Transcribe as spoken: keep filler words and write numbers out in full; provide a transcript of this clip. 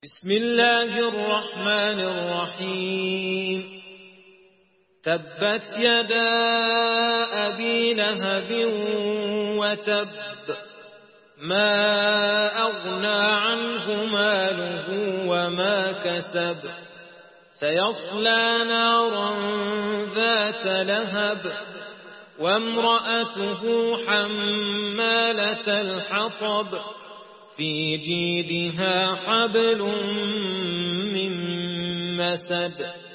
بسم الله الرحمن الرحيم. تبت يدا أبي لهب وتب، ما أغنى عنه ماله وما كسب، سيصلى نارا ذات لهب وامرأته حمالة الحطب في جيدها حبل من مسد.